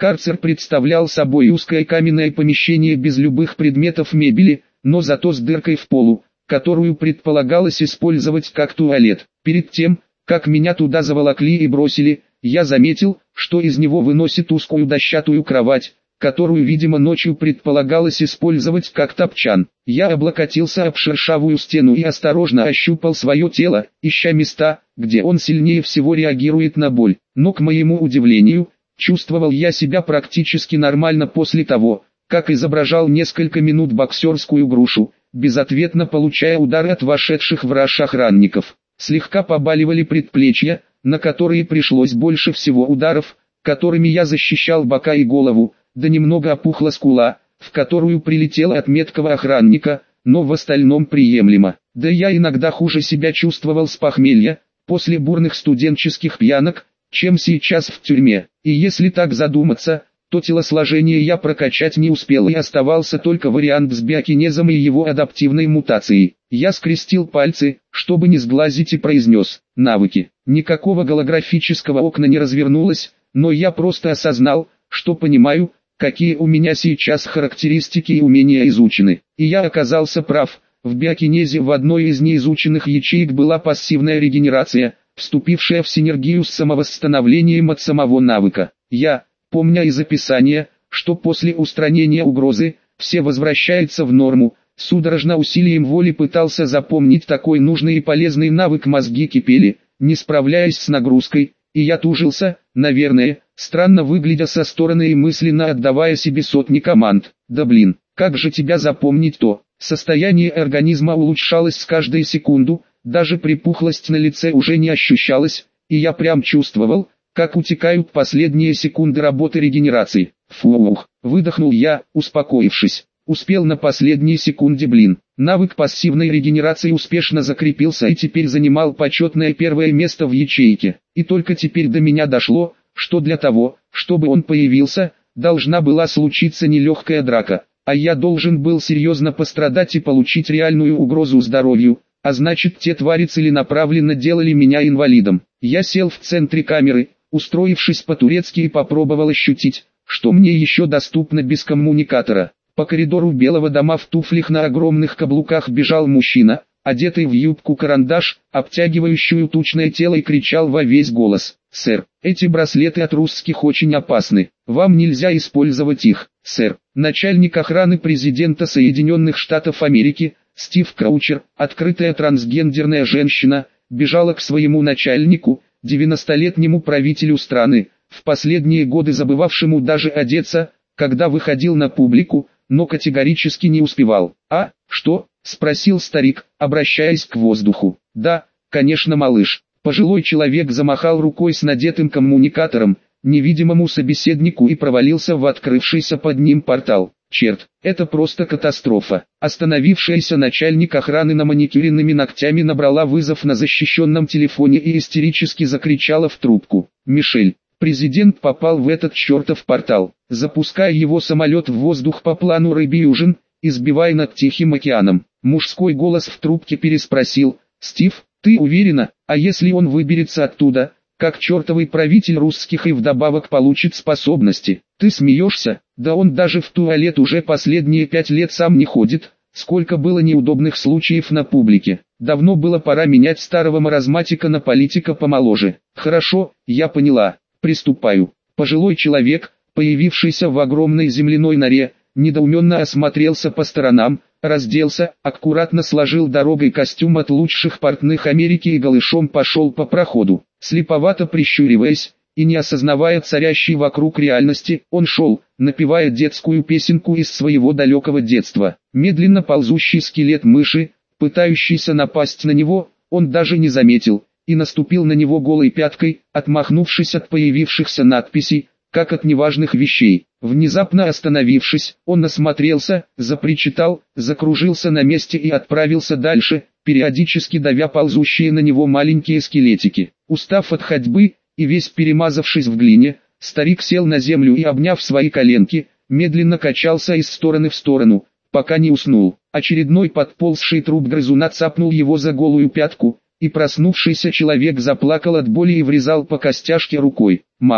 Карцер представлял собой узкое каменное помещение без любых предметов мебели, но зато с дыркой в полу, которую предполагалось использовать как туалет. Перед тем, как меня туда заволокли и бросили, я заметил, что из него выносит узкую дощатую кровать, которую, видимо, ночью предполагалось использовать как топчан. Я облокотился об шершавую стену и осторожно ощупал свое тело, ища места, где он сильнее всего реагирует на боль. Но, к моему удивлению, чувствовал я себя практически нормально после того, как изображал несколько минут боксерскую грушу, безответно получая удары от вошедших в раж охранников. Слегка побаливали предплечья, на которые пришлось больше всего ударов, которыми я защищал бока и голову, да немного опухла скула, в которую прилетела от меткого охранника, но в остальном приемлемо. Да я иногда хуже себя чувствовал с похмелья, после бурных студенческих пьянок, чем сейчас в тюрьме. И если так задуматься, то телосложение я прокачать не успел, и оставался только вариант с биокинезом и его адаптивной мутацией. Я скрестил пальцы, чтобы не сглазить, и произнес: навыки. Никакого голографического окна не развернулось, но я просто осознал, что понимаю, какие у меня сейчас характеристики и умения изучены. И я оказался прав. В биокинезе в одной из неизученных ячеек была пассивная регенерация, вступившая в синергию с самовосстановлением от самого навыка. Я, помня из описания, что после устранения угрозы, все возвращается в норму, судорожно усилием воли пытался запомнить такой нужный и полезный навык, мозги кипели, не справляясь с нагрузкой, и я тужился, наверное, странно выглядя со стороны и мысленно отдавая себе сотни команд. Да блин, как же тебя запомнить-то? Состояние организма улучшалось с каждой секунду, даже припухлость на лице уже не ощущалась, и я прям чувствовал, как утекают последние секунды работы регенерации. Фух, выдохнул я, успокоившись. Успел на последней секунде, блин. Навык пассивной регенерации успешно закрепился и теперь занимал почетное первое место в ячейке. И только теперь до меня дошло, что для того, чтобы он появился, должна была случиться нелегкая драка, а я должен был серьезно пострадать и получить реальную угрозу здоровью, а значит, те твари целенаправленно делали меня инвалидом. Я сел в центре камеры, устроившись по-турецки, и попробовал ощутить, что мне еще доступно без коммуникатора. По коридору Белого дома в туфлях на огромных каблуках бежал мужчина, одетый в юбку-карандаш, обтягивающую тучное тело, и кричал во весь голос: «Сэр, эти браслеты от русских очень опасны, вам нельзя использовать их, сэр». Начальник охраны президента Соединенных Штатов Америки, Стив Краучер, открытая трансгендерная женщина, бежала к своему начальнику, 90-летнему правителю страны, в последние годы забывавшему даже одеться, когда выходил на публику, но категорически не успевал. «А, что?» — спросил старик, обращаясь к воздуху. «Да, конечно, малыш». Пожилой человек замахал рукой с надетым коммуникатором невидимому собеседнику и провалился в открывшийся под ним портал. Черт, это просто катастрофа. Остановившаяся начальник охраны на маникюренными ногтями набрала вызов на защищенном телефоне и истерически закричала в трубку: «Мишель, президент попал в этот чертов портал, запуская его самолет в воздух по плану рыбий ужин, избивая над Тихим океаном». Мужской голос в трубке переспросил: «Стив, ты уверена, а если он выберется оттуда, как чертовый правитель русских, и вдобавок получит способности? Ты смеешься? Да он даже в туалет уже последние 5 лет сам не ходит. Сколько было неудобных случаев на публике. Давно было пора менять старого маразматика на политика помоложе». «Хорошо, я поняла. Приступаю». Пожилой человек, появившийся в огромной земляной норе, недоуменно осмотрелся по сторонам, разделся, аккуратно сложил дорогой костюм от лучших портных Америки и голышом пошел по проходу. Слеповато прищуриваясь и не осознавая царящей вокруг реальности, он шел, напевая детскую песенку из своего далекого детства. Медленно ползущий скелет мыши, пытающийся напасть на него, он даже не заметил, и наступил на него голой пяткой, отмахнувшись от появившихся надписей, как от неважных вещей. Внезапно остановившись, он осмотрелся, запричитал, закружился на месте и отправился дальше, периодически давя ползущие на него маленькие скелетики. Устав от ходьбы и весь перемазавшись в глине, старик сел на землю и, обняв свои коленки, медленно качался из стороны в сторону, пока не уснул. Очередной подползший труп грызуна цапнул его за голую пятку, и проснувшийся человек заплакал от боли и врезал по костяшке рукой. «Мама,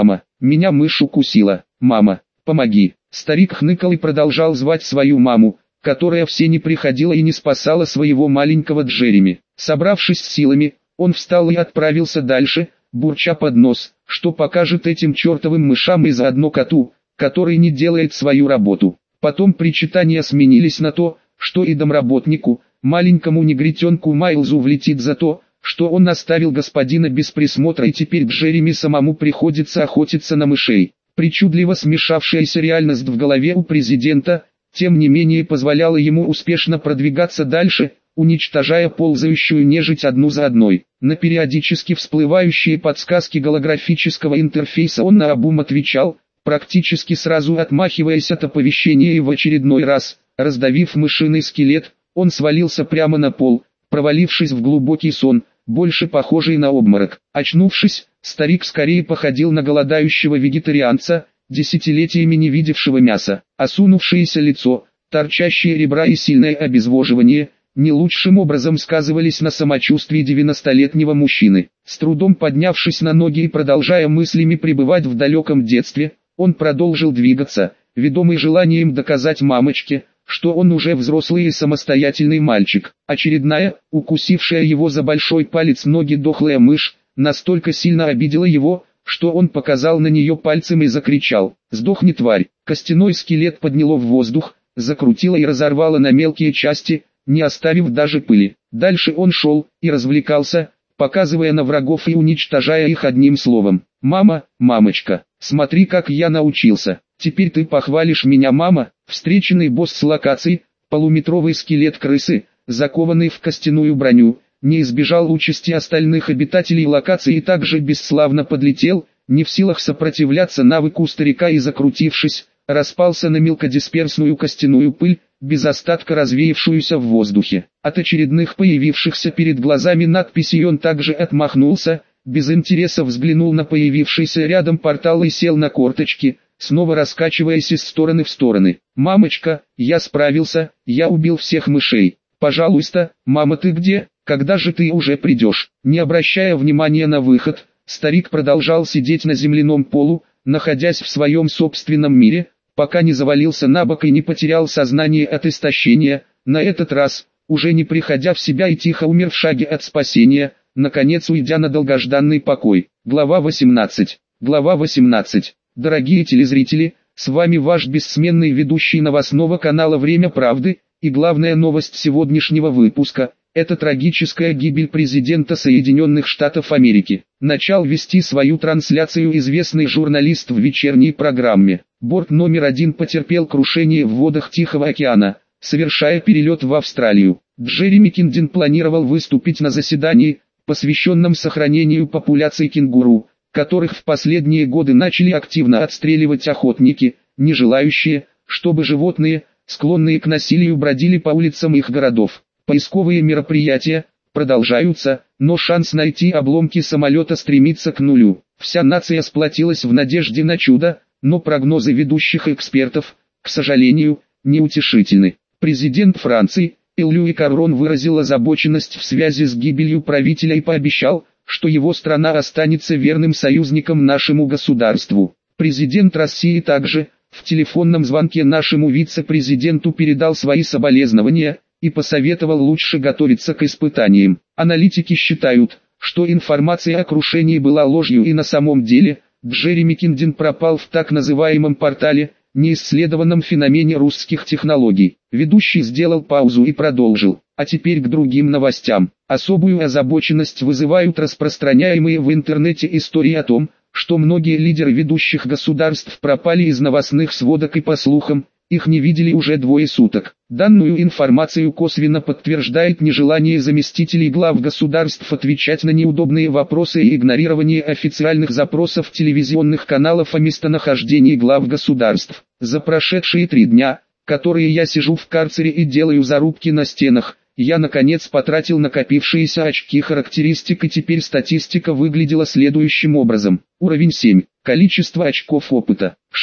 меня мышь укусила. Мама, помоги. Старик хныкал и продолжал звать свою маму, которая все не приходила и не спасала своего маленького Джереми. Собравшись с силами, он встал и отправился дальше, бурча под нос, что покажет этим чертовым мышам и заодно коту, который не делает свою работу. Потом причитания сменились на то, что и домработнику, маленькому негритенку Майлзу влетит за то, что он оставил господина без присмотра и теперь Джереми самому приходится охотиться на мышей. Причудливо смешавшаяся реальность в голове у президента, тем не менее позволяла ему успешно продвигаться дальше, уничтожая ползающую нежить одну за одной. На периодически всплывающие подсказки голографического интерфейса он наобум отвечал, практически сразу отмахиваясь от оповещения, и в очередной раз, раздавив мышиный скелет, он свалился прямо на пол, провалившись в глубокий сон, больше похожий на обморок. Очнувшись, старик скорее походил на голодающего вегетарианца, десятилетиями не видевшего мяса. Осунувшееся лицо, торчащие ребра и сильное обезвоживание не лучшим образом сказывались на самочувствии 90-летнего мужчины. С трудом поднявшись на ноги и продолжая мыслями пребывать в далеком детстве, он продолжил двигаться, ведомый желанием доказать мамочке, что он уже взрослый и самостоятельный мальчик. Очередная, укусившая его за большой палец ноги дохлая мышь, настолько сильно обидела его, что он показал на нее пальцем и закричал: «Сдохни, тварь!». Костяной скелет подняло в воздух, закрутило и разорвало на мелкие части, не оставив даже пыли. Дальше он шел и развлекался, показывая на врагов и уничтожая их одним словом: «Мама, мамочка, смотри, как я научился. Теперь ты похвалишь меня, мама». Встреченный босс с локацией, полуметровый скелет крысы, закованный в костяную броню, не избежал участи остальных обитателей локации и также бесславно подлетел, не в силах сопротивляться навыку старика, и, закрутившись, распался на мелкодисперсную костяную пыль, без остатка развеявшуюся в воздухе. От очередных появившихся перед глазами надписей он также отмахнулся, без интереса взглянул на появившийся рядом портал и сел на корточки, снова раскачиваясь из стороны в стороны. «Мамочка, я справился, я убил всех мышей. Пожалуйста, мама, ты где? Когда же ты уже придешь?» Не обращая внимания на выход, старик продолжал сидеть на земляном полу, находясь в своем собственном мире, пока не завалился на бок и не потерял сознание от истощения, на этот раз, уже не приходя в себя и тихо умер в шаге от спасения, наконец уйдя на долгожданный покой. Глава 18. Глава 18. Дорогие телезрители, с вами ваш бессменный ведущий новостного канала «Время правды», и главная новость сегодняшнего выпуска – это трагическая гибель президента Соединенных Штатов Америки. Начал вести свою трансляцию известный журналист в вечерней программе. Борт номер 1 потерпел крушение в водах Тихого океана, совершая перелет в Австралию. Джереми Киндин планировал выступить на заседании, посвященном сохранению популяций кенгуру, которых в последние годы начали активно отстреливать охотники, не желающие, чтобы животные, склонные к насилию, бродили по улицам их городов. Поисковые мероприятия продолжаются, но шанс найти обломки самолета стремится к нулю. Вся нация сплотилась в надежде на чудо, но прогнозы ведущих экспертов, к сожалению, неутешительны. Президент Франции, Эммануэль Макрон, выразил озабоченность в связи с гибелью правителя и пообещал, что его страна останется верным союзником нашему государству. Президент России также, в телефонном звонке нашему вице-президенту, передал свои соболезнования и посоветовал лучше готовиться к испытаниям. Аналитики считают, что информация о крушении была ложью, и на самом деле Джереми Киндин пропал в так называемом портале, неисследованном феномене русских технологий. Ведущий сделал паузу и продолжил: а теперь к другим новостям. Особую озабоченность вызывают распространяемые в интернете истории о том, что многие лидеры ведущих государств пропали из новостных сводок, и по слухам, их не видели уже 2 суток. Данную информацию косвенно подтверждает нежелание заместителей глав государств отвечать на неудобные вопросы и игнорирование официальных запросов телевизионных каналов о местонахождении глав государств. За прошедшие 3 дня, которые я сижу в карцере и делаю зарубки на стенах, я наконец потратил накопившиеся очки характеристик, и теперь статистика выглядела следующим образом. Уровень 7. Количество очков опыта –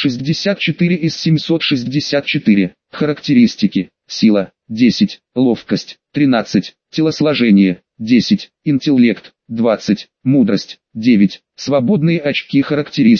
64 из 764. Характеристики: сила – 10, ловкость – 13, телосложение – 10, интеллект – 20, мудрость – 9. Свободные очки характеристик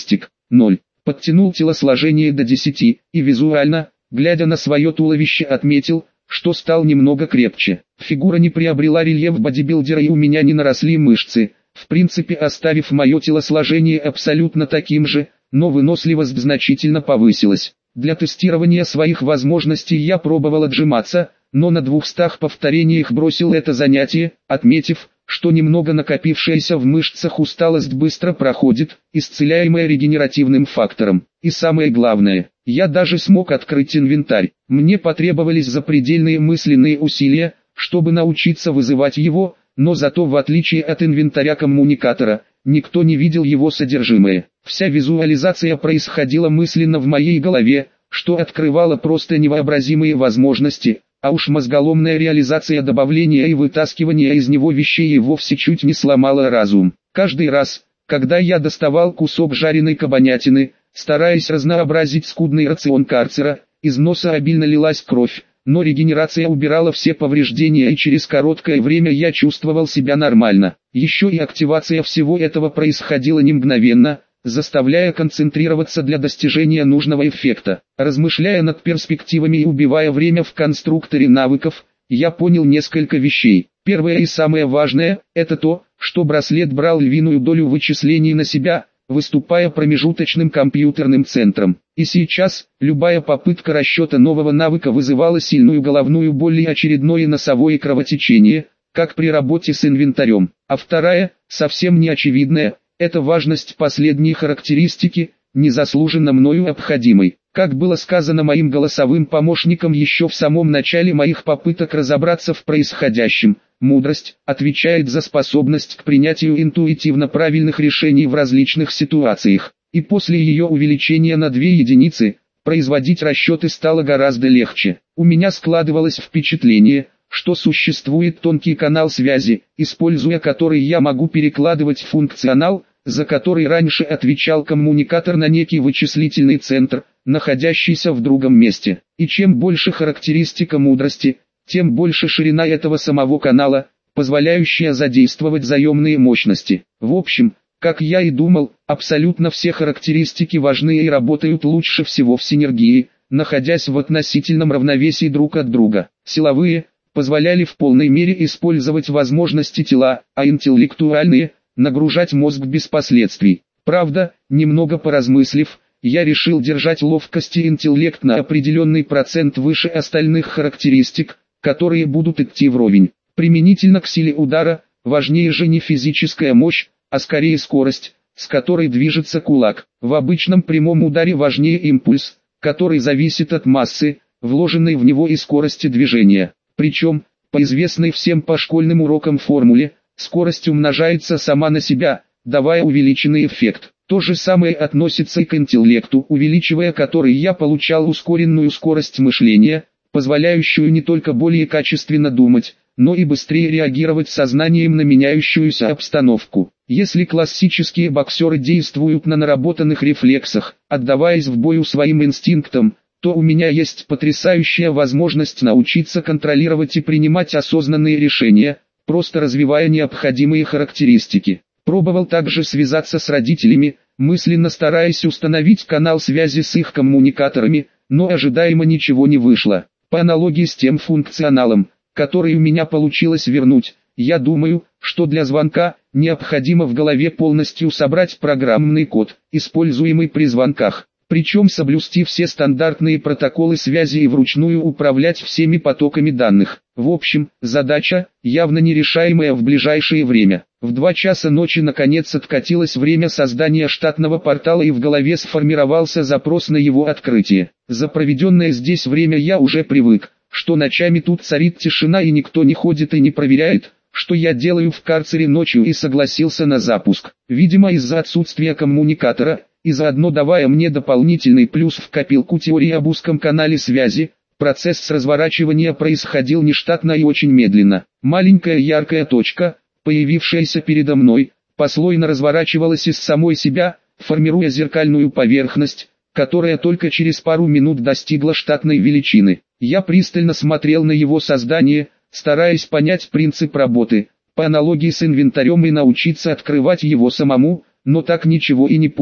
0. Подтянул телосложение до 10 и визуально, глядя на свое туловище, отметил, что стал немного крепче. Фигура не приобрела рельеф бодибилдера и у меня не наросли мышцы, в принципе оставив мое телосложение абсолютно таким же, но выносливость значительно повысилась. Для тестирования своих возможностей я пробовал отжиматься, но на 200 повторениях бросил это занятие, отметив, что немного накопившаяся в мышцах усталость быстро проходит, исцеляемая регенеративным фактором. И самое главное, я даже смог открыть инвентарь. Мне потребовались запредельные мысленные усилия, чтобы научиться вызывать его, но зато в отличие от инвентаря коммуникатора, никто не видел его содержимое. Вся визуализация происходила мысленно в моей голове, что открывало просто невообразимые возможности, а уж мозголомная реализация добавления и вытаскивания из него вещей и вовсе чуть не сломала разум. Каждый раз, когда я доставал кусок жареной кабанятины, стараясь разнообразить скудный рацион карцера, из носа обильно лилась кровь, но регенерация убирала все повреждения и через короткое время я чувствовал себя нормально. Еще и активация всего этого происходила не мгновенно, заставляя концентрироваться для достижения нужного эффекта. Размышляя над перспективами и убивая время в конструкторе навыков, я понял несколько вещей. Первое и самое важное – это то, что браслет брал львиную долю вычислений на себя, выступая промежуточным компьютерным центром. И сейчас, любая попытка расчета нового навыка вызывала сильную головную боль и очередное носовое кровотечение, как при работе с инвентарем. А вторая, совсем не очевидная, это важность последней характеристики, незаслуженно мною обходимой. Как было сказано моим голосовым помощником еще в самом начале моих попыток разобраться в происходящем, мудрость отвечает за способность к принятию интуитивно правильных решений в различных ситуациях. И после ее увеличения на 2 единицы, производить расчеты стало гораздо легче. У меня складывалось впечатление, что существует тонкий канал связи, используя который я могу перекладывать функционал, за который раньше отвечал коммуникатор, на некий вычислительный центр, находящийся в другом месте. И чем больше характеристика мудрости, тем больше ширина этого самого канала, позволяющая задействовать заемные мощности. В общем, как я и думал, абсолютно все характеристики важны и работают лучше всего в синергии, находясь в относительном равновесии друг от друга. Силовые позволяли в полной мере использовать возможности тела, а интеллектуальные – нагружать мозг без последствий. Правда, немного поразмыслив, я решил держать ловкость и интеллект на определенный процент выше остальных характеристик, которые будут идти вровень. Применительно к силе удара, важнее же не физическая мощь, а скорее скорость, с которой движется кулак. В обычном прямом ударе важнее импульс, который зависит от массы, вложенной в него, и скорости движения. Причем, по известной всем по школьным урокам формуле, скорость умножается сама на себя, давая увеличенный эффект. То же самое относится и к интеллекту, увеличивая который я получал ускоренную скорость мышления, позволяющую не только более качественно думать, но и быстрее реагировать сознанием на меняющуюся обстановку. Если классические боксеры действуют на наработанных рефлексах, отдаваясь в бою своим инстинктам, то у меня есть потрясающая возможность научиться контролировать и принимать осознанные решения, просто развивая необходимые характеристики. Пробовал также связаться с родителями, мысленно стараясь установить канал связи с их коммуникаторами, но ожидаемо ничего не вышло. По аналогии с тем функционалом, который у меня получилось вернуть, я думаю, что для звонка необходимо в голове полностью собрать программный код, используемый при звонках, причем соблюсти все стандартные протоколы связи и вручную управлять всеми потоками данных. В общем, задача, явно нерешаемая в ближайшее время. В 2 часа ночи наконец откатилось время создания штатного портала и в голове сформировался запрос на его открытие. За проведенное здесь время я уже привык, что ночами тут царит тишина и никто не ходит и не проверяет, что я делаю в карцере ночью, и согласился на запуск. Видимо, из-за отсутствия коммуникатора, и заодно давая мне дополнительный плюс в копилку теории об узком канале связи, процесс разворачивания происходил нештатно и очень медленно. Маленькая яркая точка, появившаяся передо мной, послойно разворачивалась из самой себя, формируя зеркальную поверхность, которая только через пару минут достигла штатной величины. Я пристально смотрел на его создание, стараясь понять принцип работы, по аналогии с инвентарем, и научиться открывать его самому, но так ничего и не понял.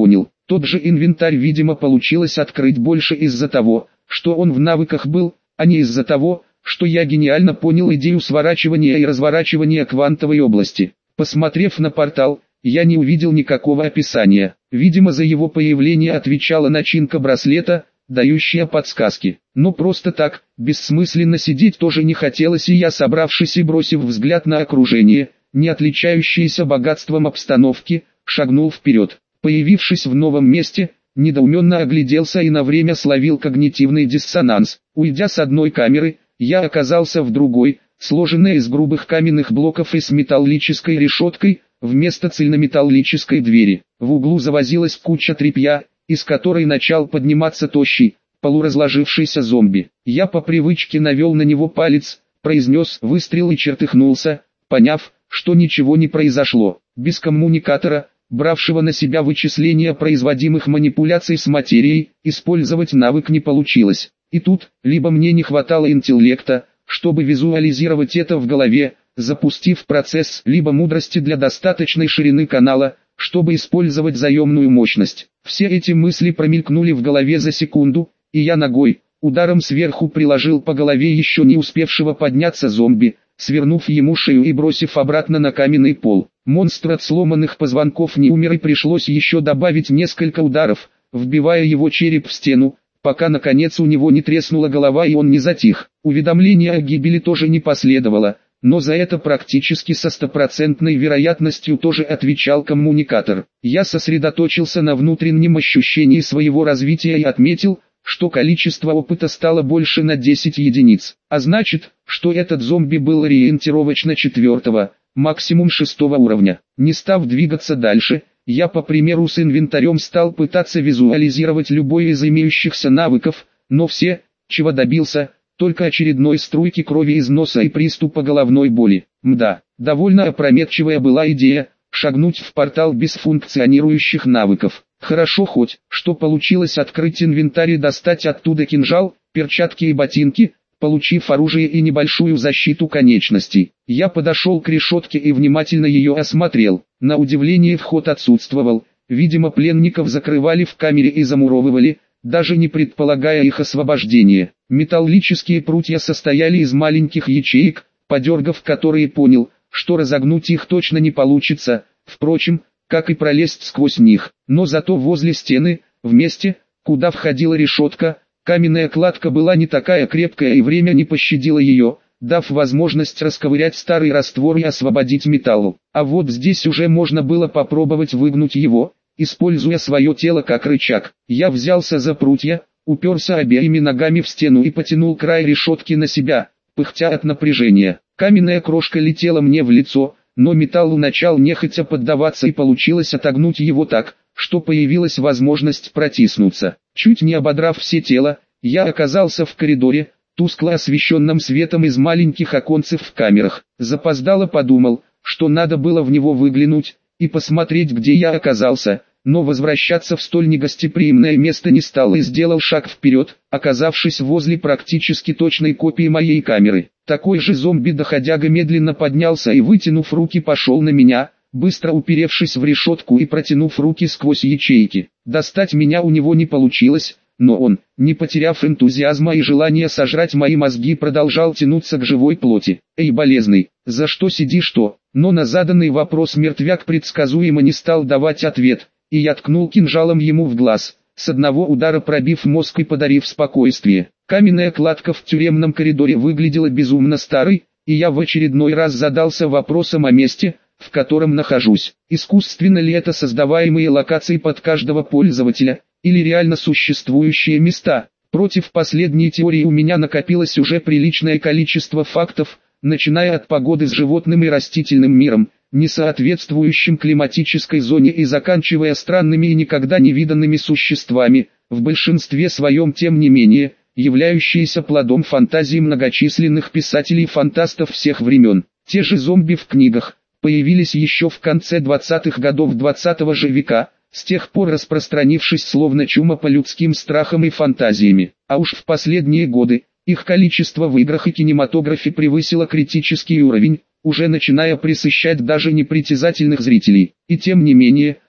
Тот же инвентарь, видимо, получилось открыть больше из-за того, что он в навыках был, а не из-за того, что я гениально понял идею сворачивания и разворачивания квантовой области. Посмотрев на портал, я не увидел никакого описания. Видимо, за его появление отвечала начинка браслета, дающая подсказки. Но просто так, бессмысленно сидеть тоже не хотелось, и я, собравшись и бросив взгляд на окружение, не отличающееся богатством обстановки, шагнул вперед. Появившись в новом месте, недоуменно огляделся и на время словил когнитивный диссонанс. Уйдя с одной камеры, я оказался в другой, сложенной из грубых каменных блоков и с металлической решеткой, вместо цельнометаллической двери. В углу завозилась куча тряпья, из которой начал подниматься тощий, полуразложившийся зомби. Я по привычке навел на него палец, произнес выстрел и чертыхнулся, поняв, что ничего не произошло. Без коммуникатора, бравшего на себя вычисление производимых манипуляций с материей, использовать навык не получилось. И тут, либо мне не хватало интеллекта, чтобы визуализировать это в голове, запустив процесс, либо мудрости для достаточной ширины канала, чтобы использовать заемную мощность. Все эти мысли промелькнули в голове за секунду, и я ногой, ударом сверху приложил по голове еще не успевшего подняться зомби, свернув ему шею и бросив обратно на каменный пол. Монстр от сломанных позвонков не умер, и пришлось еще добавить несколько ударов, вбивая его череп в стену, пока наконец у него не треснула голова и он не затих. Уведомление о гибели тоже не последовало, но за это практически со стопроцентной вероятностью тоже отвечал коммуникатор. Я сосредоточился на внутреннем ощущении своего развития и отметил, что количество опыта стало больше на 10 единиц. А значит, что этот зомби был ориентировочно 4-го, максимум 6-го уровня. Не став двигаться дальше, я по примеру с инвентарем стал пытаться визуализировать любой из имеющихся навыков, но все, чего добился, только очередной струйки крови из носа и приступа головной боли. Мда, довольно опрометчивая была идея, шагнуть в портал без функционирующих навыков. Хорошо хоть, что получилось открыть инвентарь и достать оттуда кинжал, перчатки и ботинки, получив оружие и небольшую защиту конечностей. Я подошел к решетке и внимательно ее осмотрел. На удивление вход отсутствовал, видимо пленников закрывали в камере и замуровывали, даже не предполагая их освобождения. Металлические прутья состояли из маленьких ячеек, подергав которые понял, что разогнуть их точно не получится, впрочем, как и пролезть сквозь них. Но зато возле стены, в месте, куда входила решетка, каменная кладка была не такая крепкая и время не пощадило ее, дав возможность расковырять старый раствор и освободить металл. А вот здесь уже можно было попробовать выгнуть его, используя свое тело как рычаг. Я взялся за прутья, уперся обеими ногами в стену и потянул край решетки на себя, пыхтя от напряжения. Каменная крошка летела мне в лицо, но металл начал нехотя поддаваться и получилось отогнуть его так, что появилась возможность протиснуться. Чуть не ободрав все тело, я оказался в коридоре, тускло освещенном светом из маленьких оконцев в камерах. Запоздало подумал, что надо было в него выглянуть и посмотреть, где я оказался, но возвращаться в столь негостеприимное место не стал и сделал шаг вперед, оказавшись возле практически точной копии моей камеры. Такой же зомби-доходяга медленно поднялся и, вытянув руки, пошел на меня, быстро уперевшись в решетку и протянув руки сквозь ячейки. Достать меня у него не получилось, но он, не потеряв энтузиазма и желания сожрать мои мозги, продолжал тянуться к живой плоти. «Эй, болезный, за что сидишь-то?» Но на заданный вопрос мертвяк предсказуемо не стал давать ответ, и я ткнул кинжалом ему в глаз, с одного удара пробив мозг и подарив спокойствие. Каменная кладка в тюремном коридоре выглядела безумно старой, и я в очередной раз задался вопросом о месте, в котором нахожусь. Искусственно ли это создаваемые локации под каждого пользователя, или реально существующие места? Против последней теории у меня накопилось уже приличное количество фактов, начиная от погоды с животным и растительным миром, не соответствующим климатической зоне, и заканчивая странными и никогда не виданными существами, в большинстве своем тем не менее, являющиеся плодом фантазии многочисленных писателей-фантастов всех времен. Те же зомби в книгах появились еще в конце 20-х годов 20 же века, с тех пор распространившись словно чума по людским страхам и фантазиями. А уж в последние годы их количество в играх и кинематографе превысило критический уровень, уже начиная пресыщать даже непритязательных зрителей. И тем не менее,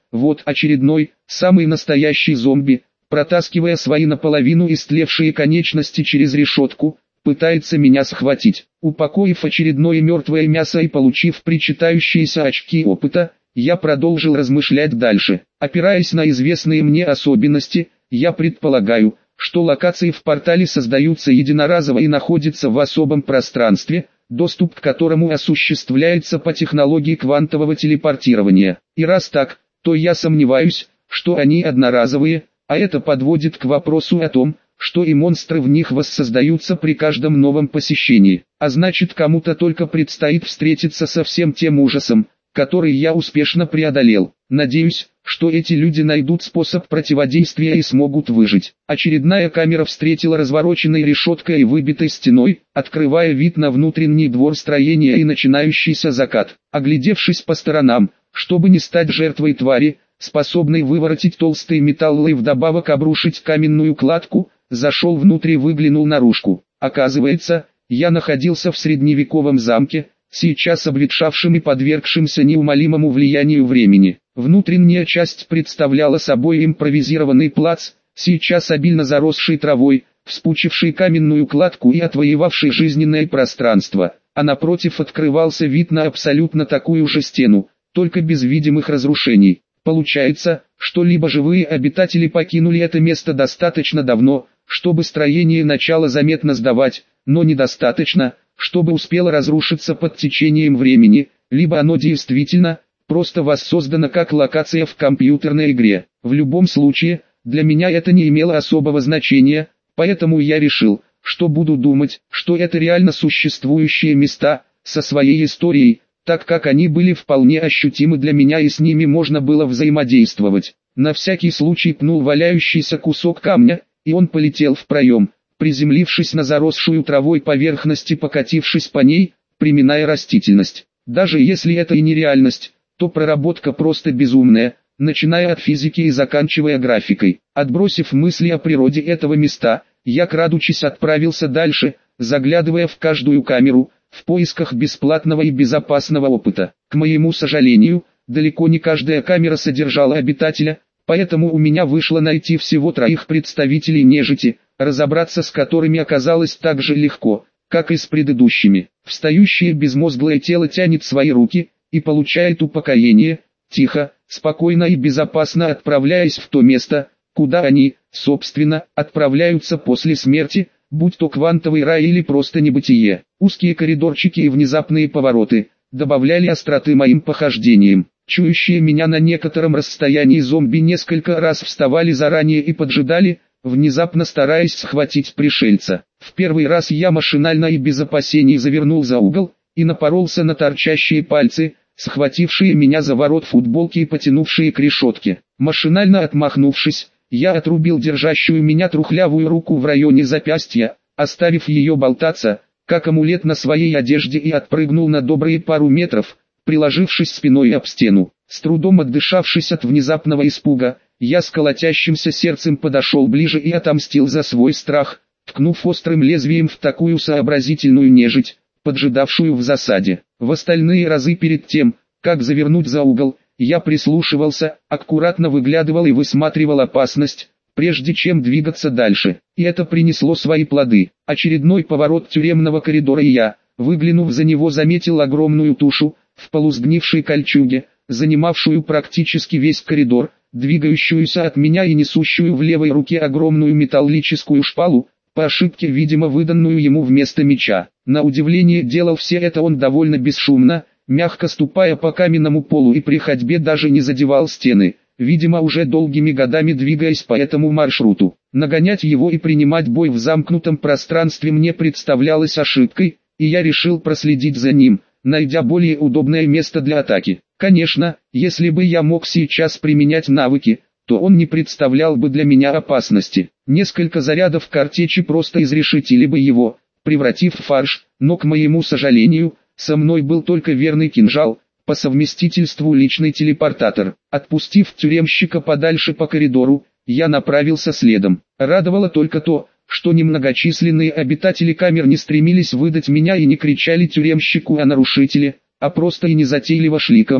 вот очередной, самый настоящий зомби, протаскивая свои наполовину истлевшие конечности через решетку, пытается меня схватить. Упокоив очередное мертвое мясо и получив причитающиеся очки опыта, я продолжил размышлять дальше. Опираясь на известные мне особенности, я предполагаю, что локации в портале создаются единоразово и находятся в особом пространстве, доступ к которому осуществляется по технологии квантового телепортирования. И раз так, то я сомневаюсь, что они одноразовые, а это подводит к вопросу о том, что и монстры в них воссоздаются при каждом новом посещении. А значит, кому-то только предстоит встретиться со всем тем ужасом, который я успешно преодолел. Надеюсь, что эти люди найдут способ противодействия и смогут выжить. Очередная камера встретила развороченной решеткой и выбитой стеной, открывая вид на внутренний двор строения и начинающийся закат. Оглядевшись по сторонам, чтобы не стать жертвой твари, способной выворотить толстый металл и вдобавок обрушить каменную кладку, зашел внутрь и выглянул наружку. Оказывается, я находился в средневековом замке, сейчас обветшавшим и подвергшимся неумолимому влиянию времени. Внутренняя часть представляла собой импровизированный плац, сейчас обильно заросший травой, вспучивший каменную кладку и отвоевавший жизненное пространство, а напротив открывался вид на абсолютно такую же стену, только без видимых разрушений. Получается, что либо живые обитатели покинули это место достаточно давно, чтобы строение начало заметно сдавать, но недостаточно, чтобы успело разрушиться под течением времени, либо оно действительно, просто воссоздано как локация в компьютерной игре. В любом случае, для меня это не имело особого значения, поэтому я решил, что буду думать, что это реально существующие места, со своей историей, так как они были вполне ощутимы для меня и с ними можно было взаимодействовать. На всякий случай пнул валяющийся кусок камня, и он полетел в проем, приземлившись на заросшую травой поверхность и покатившись по ней, приминая растительность. Даже если это и не реальность, то проработка просто безумная, начиная от физики и заканчивая графикой. Отбросив мысли о природе этого места, я крадучись отправился дальше, заглядывая в каждую камеру, в поисках бесплатного и безопасного опыта. К моему сожалению, далеко не каждая камера содержала обитателя, поэтому у меня вышло найти всего 3 представителей нежити, разобраться с которыми оказалось так же легко, как и с предыдущими. Встающее безмозглое тело тянет свои руки и получает упокоение, тихо, спокойно и безопасно отправляясь в то место, куда они, собственно, отправляются после смерти, будь то квантовый рай или просто небытие. Узкие коридорчики и внезапные повороты добавляли остроты моим похождениям. Чующие меня на некотором расстоянии зомби несколько раз вставали заранее и поджидали, внезапно стараясь схватить пришельца. В первый раз я машинально и без опасений завернул за угол, и напоролся на торчащие пальцы, схватившие меня за ворот футболки и потянувшие к решетке. Машинально отмахнувшись, я отрубил держащую меня трухлявую руку в районе запястья, оставив ее болтаться, как амулет на своей одежде, и отпрыгнул на добрые пару метров, приложившись спиной об стену. С трудом отдышавшись от внезапного испуга, я с колотящимся сердцем подошел ближе и отомстил за свой страх, ткнув острым лезвием в такую сообразительную нежить, поджидавшую в засаде. В остальные разы перед тем, как завернуть за угол, я прислушивался, аккуратно выглядывал и высматривал опасность, прежде чем двигаться дальше. И это принесло свои плоды. Очередной поворот тюремного коридора, и я, выглянув за него, заметил огромную тушу, в полусгнившей кольчуге, занимавшую практически весь коридор, двигающуюся от меня и несущую в левой руке огромную металлическую шпалу, по ошибке, видимо, выданную ему вместо меча. На удивление, делал все это он довольно бесшумно, мягко ступая по каменному полу и при ходьбе даже не задевал стены, видимо, уже долгими годами двигаясь по этому маршруту. Нагонять его и принимать бой в замкнутом пространстве мне представлялось ошибкой, и я решил проследить за ним, найдя более удобное место для атаки. Конечно, если бы я мог сейчас применять навыки, то он не представлял бы для меня опасности. Несколько зарядов картечи просто изрешетили бы его, превратив в фарш, но, к моему сожалению, со мной был только верный кинжал, по совместительству личный телепортатор. Отпустив тюремщика подальше по коридору, я направился следом. Радовало только то, что немногочисленные обитатели камер не стремились выдать меня и не кричали тюремщику о нарушителе, а просто и незатейливо шли ко мне,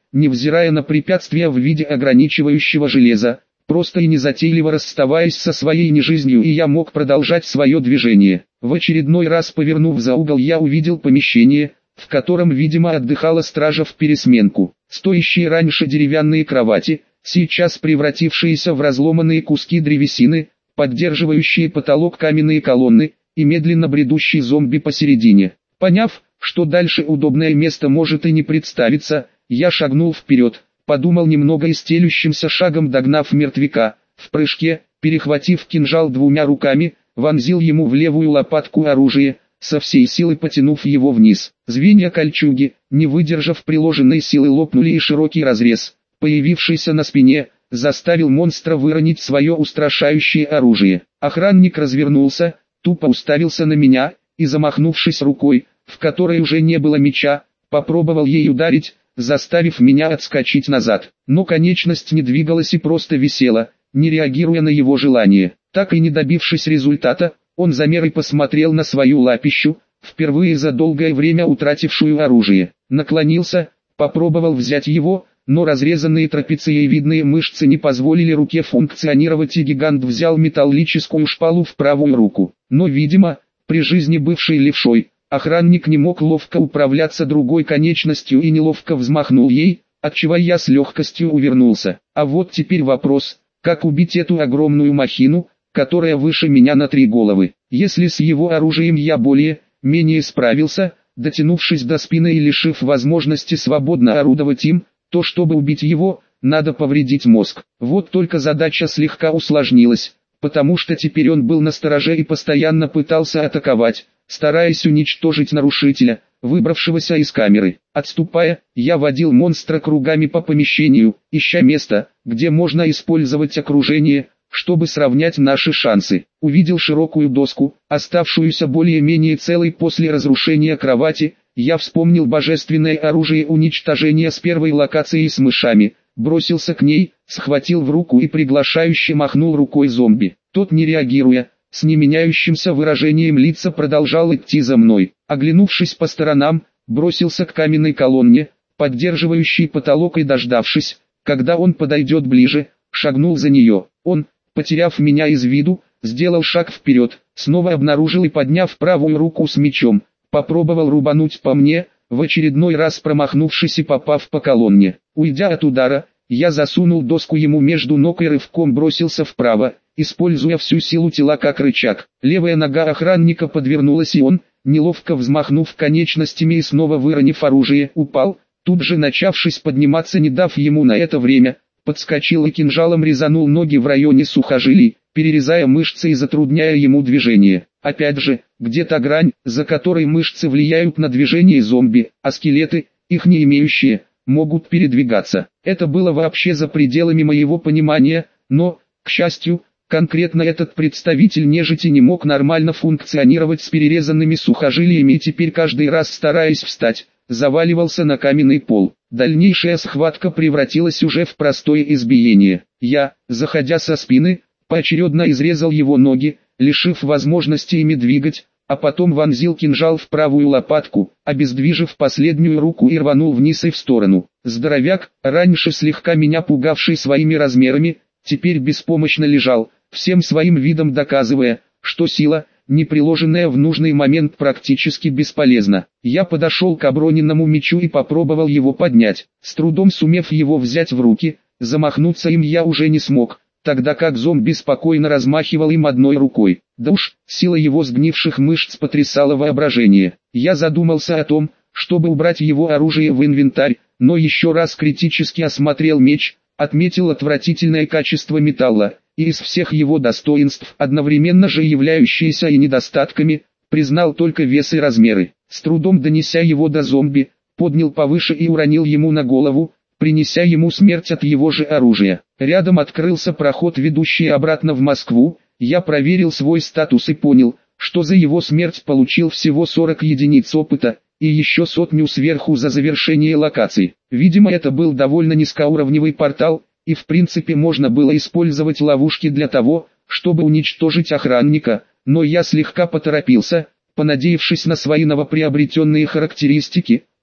невзирая на препятствия в виде ограничивающего железа, просто и незатейливо расставаясь со своей нежизнью, и я мог продолжать свое движение. В очередной раз повернув за угол, я увидел помещение, в котором, видимо, отдыхала стража в пересменку. Стоящие раньше деревянные кровати, сейчас превратившиеся в разломанные куски древесины, поддерживающие потолок каменные колонны, и медленно бредущий зомби посередине. Поняв, что дальше удобное место может и не представиться, я шагнул вперед, подумал немного и стелющимся шагом, догнав мертвяка, в прыжке, перехватив кинжал двумя руками, вонзил ему в левую лопатку оружие, со всей силы потянув его вниз. Звенья кольчуги, не выдержав приложенной силы, лопнули, и широкий разрез, появившийся на спине, заставил монстра выронить свое устрашающее оружие. Охранник развернулся, тупо уставился на меня, и, замахнувшись рукой, в которой уже не было меча, попробовал ей ударить, заставив меня отскочить назад. Но конечность не двигалась и просто висела, не реагируя на его желание. Так и не добившись результата, он замер и посмотрел на свою лапищу, впервые за долгое время утратившую оружие. Наклонился, попробовал взять его, но разрезанные трапециевидные мышцы не позволили руке функционировать, и гигант взял металлическую шпалу в правую руку. Но, видимо, при жизни бывший левшой, охранник не мог ловко управляться другой конечностью и неловко взмахнул ей, отчего я с легкостью увернулся. А вот теперь вопрос, как убить эту огромную махину, которая выше меня на 3 головы. Если с его оружием я более-менее справился, дотянувшись до спины и лишив возможности свободно орудовать им, то чтобы убить его, надо повредить мозг. Вот только задача слегка усложнилась, потому что теперь он был настороже и постоянно пытался атаковать, стараясь уничтожить нарушителя, выбравшегося из камеры. Отступая, я водил монстра кругами по помещению, ища место, где можно использовать окружение, чтобы сравнять наши шансы. Увидел широкую доску, оставшуюся более-менее целой после разрушения кровати. Я вспомнил божественное оружие уничтожения с первой локации с мышами, бросился к ней, схватил в руку и приглашающе махнул рукой зомби. Тот, не реагируя, с неменяющимся выражением лица продолжал идти за мной. Оглянувшись по сторонам, бросился к каменной колонне, поддерживающей потолок, и, дождавшись, когда он подойдет ближе, шагнул за нее. Он, потеряв меня из виду, сделал шаг вперед, снова обнаружил и, подняв правую руку с мечом, попробовал рубануть по мне, в очередной раз промахнувшись и попав по колонне. Уйдя от удара, я засунул доску ему между ног и рывком бросился вправо, используя всю силу тела как рычаг. Левая нога охранника подвернулась, и он, неловко взмахнув конечностями и снова выронив оружие, упал, тут же начавшись подниматься, не дав ему на это время, подскочил и кинжалом резанул ноги в районе сухожилий, перерезая мышцы и затрудняя ему движение. Опять же, где та грань, за которой мышцы влияют на движение зомби, а скелеты, их не имеющие, могут передвигаться. Это было вообще за пределами моего понимания, но, к счастью, конкретно этот представитель нежити не мог нормально функционировать с перерезанными сухожилиями, и теперь, каждый раз стараясь встать, заваливался на каменный пол. Дальнейшая схватка превратилась уже в простое избиение. Я, заходя со спины, поочередно изрезал его ноги, лишив возможности ими двигать, а потом вонзил кинжал в правую лопатку, обездвижив последнюю руку, и рванул вниз и в сторону. Здоровяк, раньше слегка меня пугавший своими размерами, теперь беспомощно лежал, всем своим видом доказывая, что сила, не приложенная в нужный момент, практически бесполезна. Я подошел к оброненному мечу и попробовал его поднять. С трудом сумев его взять в руки, замахнуться им я уже не смог, тогда как зомби спокойно размахивал им одной рукой. Да уж, сила его сгнивших мышц потрясала воображение. Я задумался о том, чтобы убрать его оружие в инвентарь, но еще раз критически осмотрел меч, отметил отвратительное качество металла, и из всех его достоинств, одновременно же являющиеся и недостатками, признал только вес и размеры. С трудом донеся его до зомби, поднял повыше и уронил ему на голову, принеся ему смерть от его же оружия. Рядом открылся проход, ведущий обратно в Москву. Я проверил свой статус и понял, что за его смерть получил всего 40 единиц опыта, и еще 100 сверху за завершение локаций. Видимо, это был довольно низкоуровневый портал, и в принципе можно было использовать ловушки для того, чтобы уничтожить охранника, но я слегка поторопился, понадеявшись на свои новоприобретенные характеристики.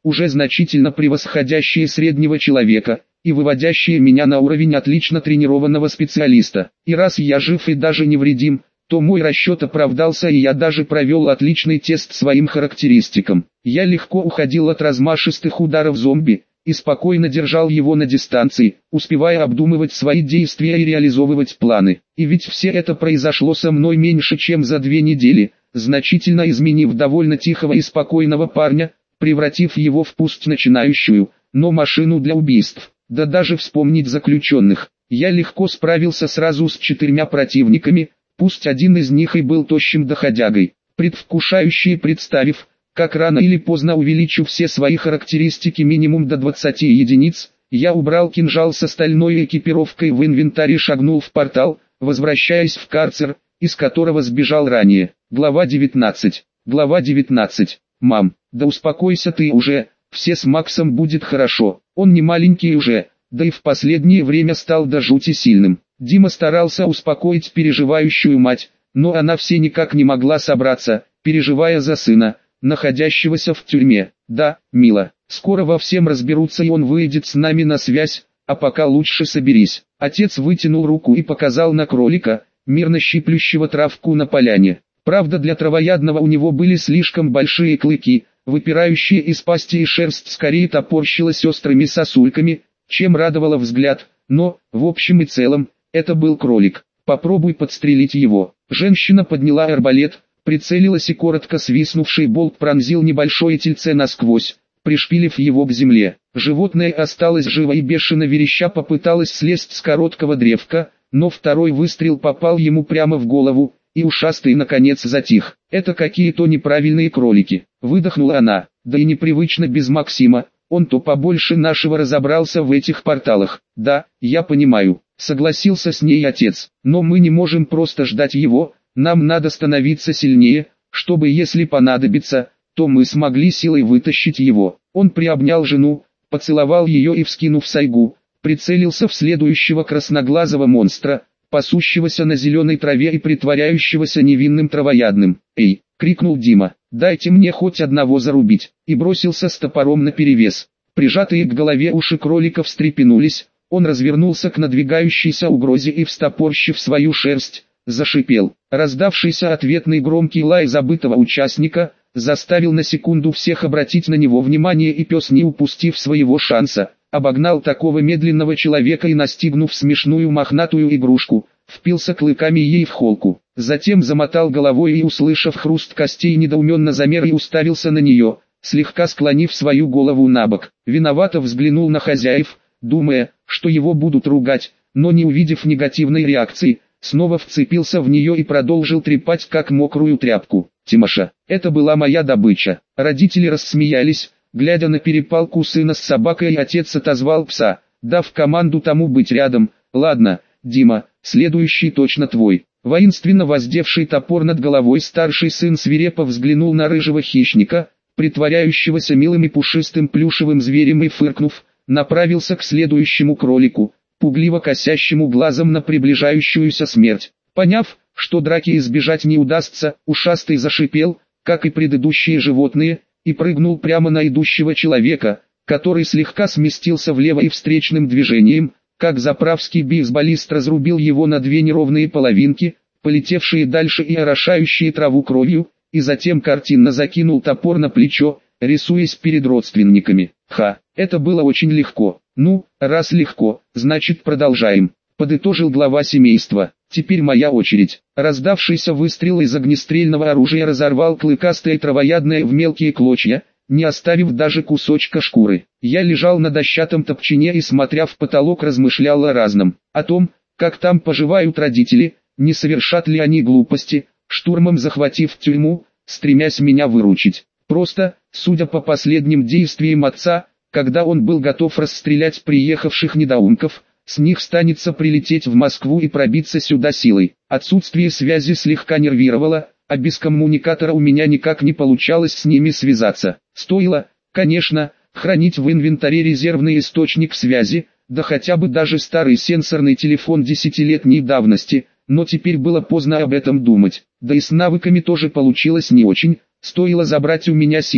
уже значительно превосходящие среднего человека, и выводящие меня на уровень отлично тренированного специалиста. И раз я жив и даже невредим, то мой расчет оправдался, и я даже провел отличный тест своим характеристикам. Я легко уходил от размашистых ударов зомби, и спокойно держал его на дистанции, успевая обдумывать свои действия и реализовывать планы. И ведь все это произошло со мной меньше чем за 2 недели, значительно изменив довольно тихого и спокойного парня, превратив его в пусть начинающую, но машину для убийств. Да даже вспомнить заключенных. Я легко справился сразу с 4 противниками, пусть один из них и был тощим доходягой. Предвкушающий, представив, как рано или поздно увеличу все свои характеристики минимум до 20 единиц, я убрал кинжал с остальной экипировкой в инвентарь и шагнул в портал, возвращаясь в карцер, из которого сбежал ранее. Глава 19. Глава 19. Мам, да успокойся ты уже, все с Максом будет хорошо, он не маленький уже, да и в последнее время стал до жути сильным. Дима старался успокоить переживающую мать, но она все никак не могла собраться, переживая за сына, находящегося в тюрьме. Да, мила, скоро во всем разберутся и он выйдет с нами на связь, а пока лучше соберись. Отец вытянул руку и показал на кролика, мирно щиплющего травку на поляне. Правда, для травоядного у него были слишком большие клыки, выпирающие из пасти, и шерсть скорее топорщилась острыми сосульками, чем радовала взгляд, но, в общем и целом, это был кролик. Попробуй подстрелить его. Женщина подняла арбалет, прицелилась, и коротко свистнувший болт пронзил небольшое тельце насквозь, пришпилив его к земле. Животное осталось живо и бешено вереща попыталось слезть с короткого древка, но второй выстрел попал ему прямо в голову, и ушастый наконец затих. Это какие-то неправильные кролики, выдохнула она, да и непривычно без Максима, он-то побольше нашего разобрался в этих порталах. Да, я понимаю, согласился с ней отец, но мы не можем просто ждать его, нам надо становиться сильнее, чтобы, если понадобится, то мы смогли силой вытащить его. Он приобнял жену, поцеловал ее и, вскинув сайгу, прицелился в следующего красноглазого монстра, пасущегося на зеленой траве и притворяющегося невинным травоядным. «Эй!» — крикнул Дима, «дайте мне хоть одного зарубить!» и бросился с топором наперевес. Прижатые к голове уши кролика встрепенулись, он развернулся к надвигающейся угрозе и, встопорщив свою шерсть, зашипел. Раздавшийся ответный громкий лай забытого участника заставил на секунду всех обратить на него внимание, и пес, не упустив своего шанса, обогнал такого медленного человека и, настигнув смешную мохнатую игрушку, впился клыками ей в холку. Затем замотал головой и, услышав хруст костей, недоуменно замер и уставился на нее, слегка склонив свою голову набок. Виновато взглянул на хозяев, думая, что его будут ругать, но, не увидев негативной реакции, снова вцепился в нее и продолжил трепать как мокрую тряпку. «Тимоша, это была моя добыча». Родители рассмеялись, глядя на перепалку сына с собакой, и отец отозвал пса, дав команду тому быть рядом. «Ладно, Дима, следующий точно твой». Воинственно воздевший топор над головой старший сын свирепо взглянул на рыжего хищника, притворяющегося милым и пушистым плюшевым зверем, и, фыркнув, направился к следующему кролику, пугливо косящему глазом на приближающуюся смерть. Поняв, что драки избежать не удастся, ушастый зашипел, как и предыдущие животные, и прыгнул прямо на идущего человека, который слегка сместился влево и встречным движением, как заправский бейсболист, разрубил его на 2 неровные половинки, полетевшие дальше и орошающие траву кровью, и затем картинно закинул топор на плечо, рисуясь перед родственниками. «Ха, это было очень легко. Ну, раз легко, значит продолжаем», — подытожил глава семейства. «Теперь моя очередь». Раздавшийся выстрел из огнестрельного оружия разорвал клыкастое травоядное в мелкие клочья, не оставив даже кусочка шкуры. Я лежал на дощатом топчине и, смотря в потолок, размышлял о разном. О том, как там поживают родители, не совершат ли они глупости, штурмом захватив тюрьму, стремясь меня выручить. Просто, судя по последним действиям отца, когда он был готов расстрелять приехавших недоумков, с них станется прилететь в Москву и пробиться сюда силой. Отсутствие связи слегка нервировало, а без коммуникатора у меня никак не получалось с ними связаться. Стоило, конечно, хранить в инвентаре резервный источник связи, да хотя бы даже старый сенсорный телефон 10-летней давности, но теперь было поздно об этом думать. Да и с навыками тоже получилось не очень, стоило забрать у меня симп,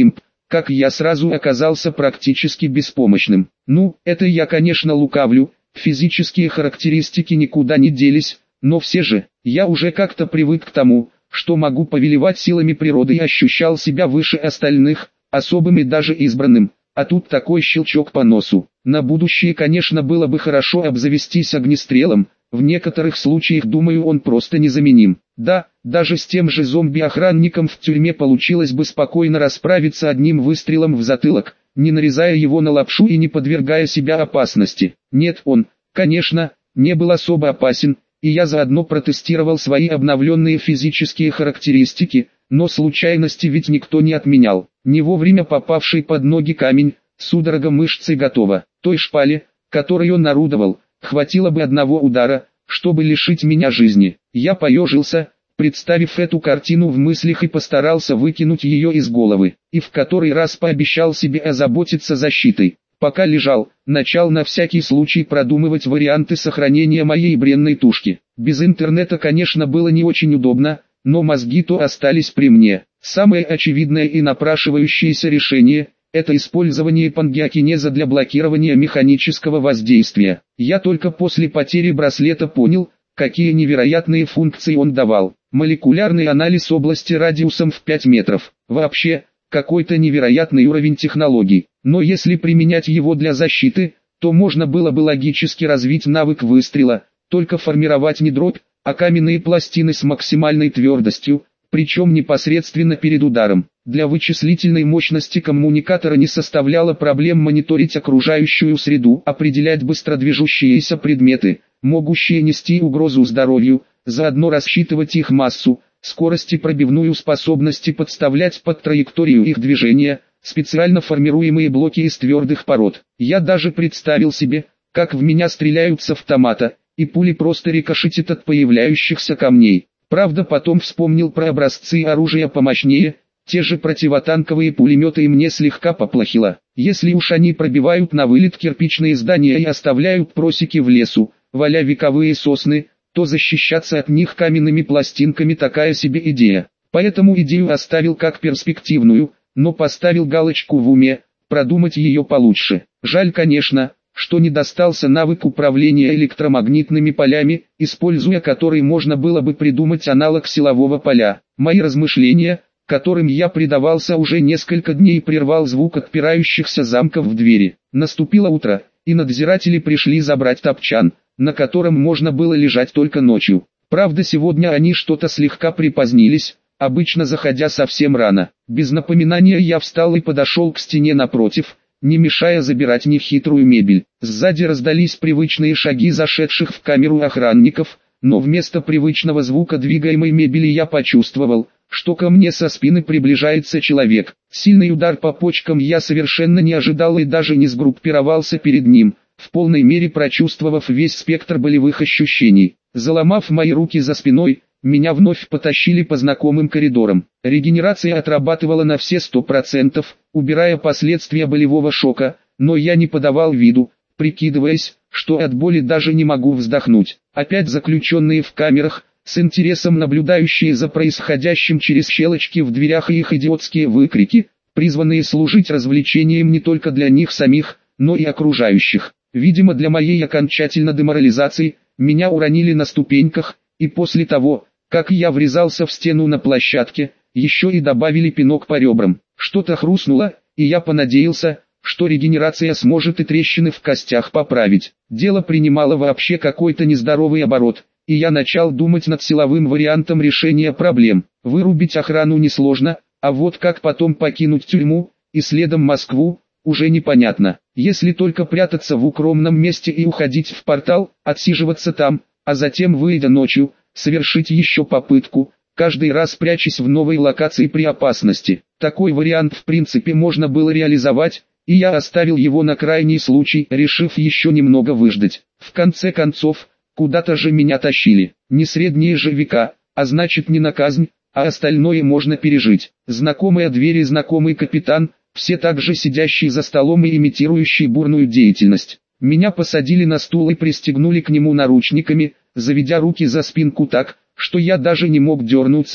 как я сразу оказался практически беспомощным. Ну, это я, конечно, лукавлю, физические характеристики никуда не делись, но все же, я уже как-то привык к тому, что могу повелевать силами природы и ощущал себя выше остальных, особым и даже избранным, а тут такой щелчок по носу. На будущее, конечно, было бы хорошо обзавестись огнестрелом, в некоторых случаях, думаю, он просто незаменим. Да, даже с тем же зомби-охранником в тюрьме получилось бы спокойно расправиться одним выстрелом в затылок, не нарезая его на лапшу и не подвергая себя опасности. Нет, он, конечно, не был особо опасен, и я заодно протестировал свои обновленные физические характеристики, но случайности ведь никто не отменял. Не вовремя попавший под ноги камень, судорога мышцы готова. Той шпале, которой он орудовал, хватило бы одного удара, чтобы лишить меня жизни. Я поежился, представив эту картину в мыслях, и постарался выкинуть ее из головы, и в который раз пообещал себе озаботиться защитой. Пока лежал, начал на всякий случай продумывать варианты сохранения моей бренной тушки. Без интернета, конечно, было не очень удобно, но мозги-то остались при мне. Самое очевидное и напрашивающееся решение – это использование пангеокинеза для блокирования механического воздействия. Я только после потери браслета понял, какие невероятные функции он давал. Молекулярный анализ области радиусом в 5 метров. Вообще, какой-то невероятный уровень технологий. Но если применять его для защиты, то можно было бы логически развить навык выстрела, только формировать не дробь, а каменные пластины с максимальной твердостью, причем непосредственно перед ударом. Для вычислительной мощности коммуникатора не составляло проблем мониторить окружающую среду, определять быстродвижущиеся предметы, могущие нести угрозу здоровью, заодно рассчитывать их массу, скорость и пробивную способность, и подставлять под траекторию их движения специально формируемые блоки из твердых пород. Я даже представил себе, как в меня стреляют с автомата, и пули просто рикошетят от появляющихся камней. Правда, потом вспомнил про образцы оружия помощнее, те же противотанковые пулеметы, и мне слегка поплохело. Если уж они пробивают на вылет кирпичные здания и оставляют просеки в лесу, валя вековые сосны, то защищаться от них каменными пластинками такая себе идея. Поэтому идею оставил как перспективную, но поставил галочку в уме, продумать ее получше. Жаль, конечно, что не достался навык управления электромагнитными полями, используя который можно было бы придумать аналог силового поля. Мои размышления, которым я предавался уже несколько дней, прервал звук отпирающихся замков в двери. Наступило утро, и надзиратели пришли забрать топчан, на котором можно было лежать только ночью. Правда, сегодня они что-то слегка припозднились, обычно заходя совсем рано. Без напоминания я встал и подошел к стене напротив, не мешая забирать нехитрую мебель. Сзади раздались привычные шаги зашедших в камеру охранников, но вместо привычного звука двигаемой мебели я почувствовал, что ко мне со спины приближается человек. Сильный удар по почкам я совершенно не ожидал и даже не сгруппировался перед ним, в полной мере прочувствовав весь спектр болевых ощущений. Заломав мои руки за спиной, меня вновь потащили по знакомым коридорам. Регенерация отрабатывала на все 100%, убирая последствия болевого шока, но я не подавал виду, прикидываясь, что от боли даже не могу вздохнуть. Опять заключенные в камерах, с интересом наблюдающие за происходящим через щелочки в дверях, и их идиотские выкрики, призванные служить развлечением не только для них самих, но и окружающих. Видимо, для моей окончательной деморализации, меня уронили на ступеньках, и после того, как я врезался в стену на площадке, еще и добавили пинок по ребрам. Что-то хрустнуло, и я понадеялся, что регенерация сможет и трещины в костях поправить. Дело принимало вообще какой-то нездоровый оборот, и я начал думать над силовым вариантом решения проблем. Вырубить охрану несложно, а вот как потом покинуть тюрьму, и следом Москву, уже непонятно. Если только прятаться в укромном месте и уходить в портал, отсиживаться там, а затем, выйдя ночью, совершить еще попытку, каждый раз прячась в новой локации при опасности. Такой вариант в принципе можно было реализовать, и я оставил его на крайний случай, решив еще немного выждать. В конце концов, куда-то же меня тащили. Не средние же века, а значит не на казнь, а остальное можно пережить. Знакомая дверь и знакомый капитан, все также сидящие за столом и имитирующие бурную деятельность. Меня посадили на стул и пристегнули к нему наручниками, заведя руки за спинку так, что я даже не мог дернуться,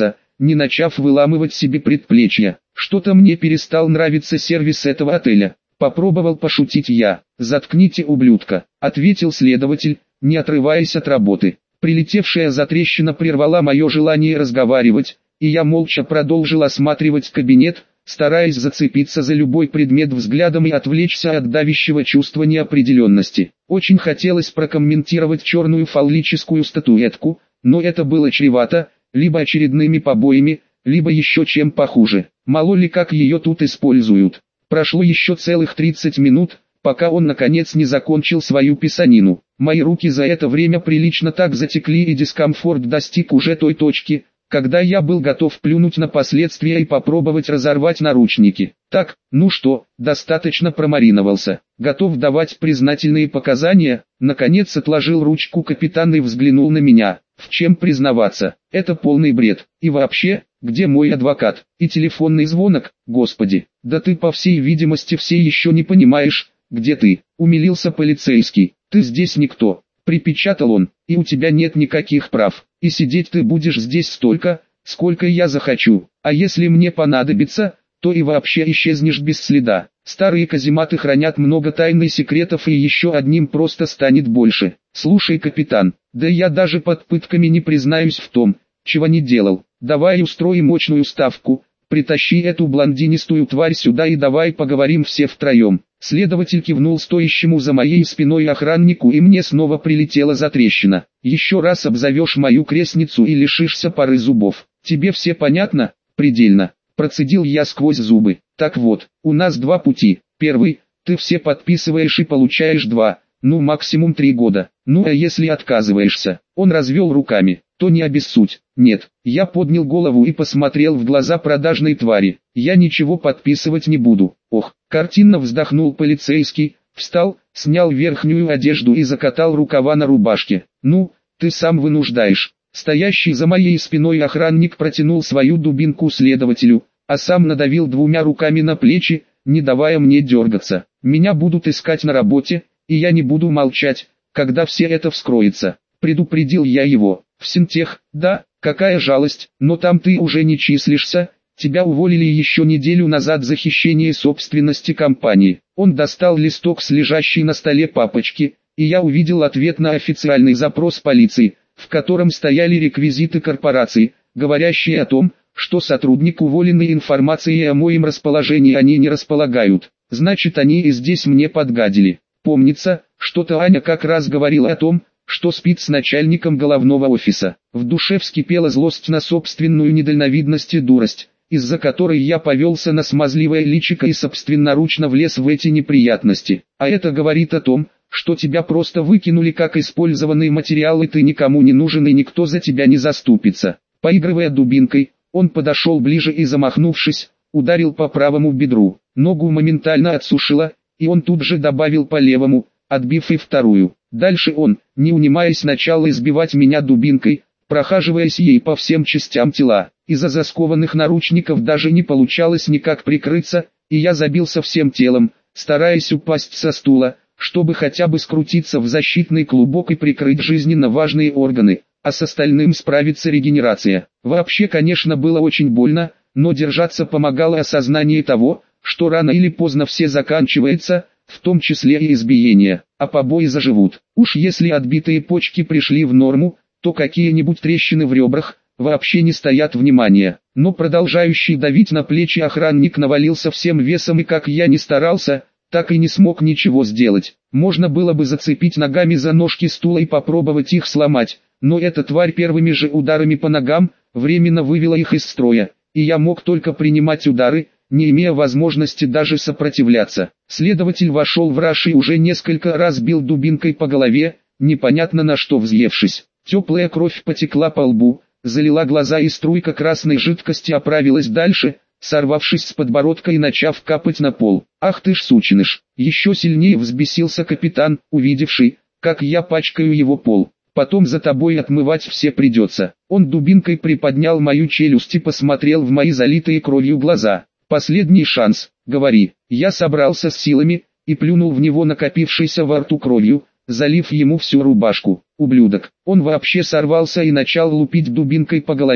не начав выламывать себе предплечья. Что-то мне перестал нравиться сервис этого отеля. Попробовал пошутить я. «Заткните, ублюдка», — ответил следователь, не отрываясь от работы. Прилетевшая затрещина прервала мое желание разговаривать, и я молча продолжил осматривать кабинет, стараясь зацепиться за любой предмет взглядом и отвлечься от давящего чувства неопределенности. Очень хотелось прокомментировать черную фаллическую статуэтку, но это было чревато, либо очередными побоями, либо еще чем похуже. Мало ли как ее тут используют. Прошло еще целых 30 минут, пока он наконец не закончил свою писанину. Мои руки за это время прилично так затекли и дискомфорт достиг уже той точки, когда я был готов плюнуть на последствия и попробовать разорвать наручники. Так, ну что, достаточно промариновался. Готов давать признательные показания? Наконец отложил ручку капитан и взглянул на меня. В чем признаваться? Это полный бред. И вообще, где мой адвокат? И телефонный звонок? Господи, да ты по всей видимости все еще не понимаешь, где ты? Умилился полицейский. Ты здесь никто. Припечатал он, и у тебя нет никаких прав. И сидеть ты будешь здесь столько, сколько я захочу. А если мне понадобится, то и вообще исчезнешь без следа. Старые казематы хранят много тайн и секретов, и еще одним просто станет больше. Слушай, капитан, да я даже под пытками не признаюсь в том, чего не делал. Давай устроим мощную ставку, притащи эту блондинистую тварь сюда и давай поговорим все втроем. Следователь кивнул стоящему за моей спиной охраннику, и мне снова прилетела затрещина. Еще раз обзовешь мою крестницу и лишишься пары зубов. Тебе все понятно? Предельно. Процедил я сквозь зубы. Так вот, у нас два пути. Первый, ты все подписываешь и получаешь 2, ну максимум 3 года. Ну а если отказываешься? Он развел руками. То не обессудь. Нет, я поднял голову и посмотрел в глаза продажной твари. Я ничего подписывать не буду. Ох, картинно вздохнул полицейский, встал, снял верхнюю одежду и закатал рукава на рубашке. Ну, ты сам вынуждаешь. Стоящий за моей спиной охранник протянул свою дубинку следователю, а сам надавил 2 руками на плечи, не давая мне дергаться. Меня будут искать на работе, и я не буду молчать, когда все это вскроется. Предупредил я его. В Синтех, да, какая жалость, но там ты уже не числишься, тебя уволили еще неделю назад за хищение собственности компании. Он достал листок с лежащей на столе папочки, и я увидел ответ на официальный запрос полиции, в котором стояли реквизиты корпорации, говорящие о том, что сотрудник уволенный информацией о моем расположении они не располагают. Значит, они и здесь мне подгадили. Помнится, что-то Аня как раз говорила о том, что спит с начальником головного офиса. В душе вскипела злость на собственную недальновидность и дурость, из-за которой я повелся на смазливое личико и собственноручно влез в эти неприятности. А это говорит о том, что тебя просто выкинули как использованный материал, и ты никому не нужен и никто за тебя не заступится. Поигрывая дубинкой, он подошел ближе и, замахнувшись, ударил по правому бедру. Ногу моментально отсушило, и он тут же добавил по левому, отбив и вторую. Дальше он, не унимаясь, начал избивать меня дубинкой, прохаживаясь ей по всем частям тела. Из-за заскованных наручников даже не получалось никак прикрыться, и я забился всем телом, стараясь упасть со стула, чтобы хотя бы скрутиться в защитный клубок и прикрыть жизненно важные органы, а с остальным справится регенерация. Вообще, конечно, было очень больно, но держаться помогало осознание того, что рано или поздно все заканчивается, в том числе и избиение, а побои заживут. Уж если отбитые почки пришли в норму, то какие-нибудь трещины в ребрах вообще не стоят внимания. Но продолжающий давить на плечи охранник навалился всем весом, и как я ни старался, так и не смог ничего сделать. Можно было бы зацепить ногами за ножки стула и попробовать их сломать, но эта тварь первыми же ударами по ногам временно вывела их из строя, и я мог только принимать удары, не имея возможности даже сопротивляться. Следователь вошел в раж и уже несколько раз бил дубинкой по голове, непонятно на что взъевшись. Теплая кровь потекла по лбу, залила глаза, и струйка красной жидкости оправилась дальше, сорвавшись с подбородка и начав капать на пол. «Ах ты ж сученыш!» Еще сильнее взбесился капитан, увидевший, как я пачкаю его пол. «Потом за тобой отмывать все придется». Он дубинкой приподнял мою челюсть и посмотрел в мои залитые кровью глаза. «Последний шанс, говори». Я собрался с силами и плюнул в него накопившейся во рту кровью, залив ему всю рубашку. Ублюдок. Он вообще сорвался и начал лупить дубинкой по голове,